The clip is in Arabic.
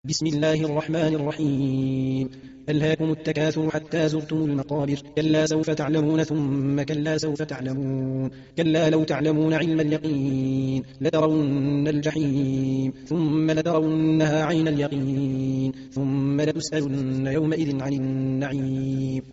بسم الله الرحمن الرحيم. ألهاكم التكاثر حتى زرتم المقابر. كلا سوف تعلمون ثم كلا سوف تعلمون. كلا لو تعلمون علم اليقين لترون الجحيم ثم لترونها عين اليقين ثم لتسألن يومئذ عن النعيم.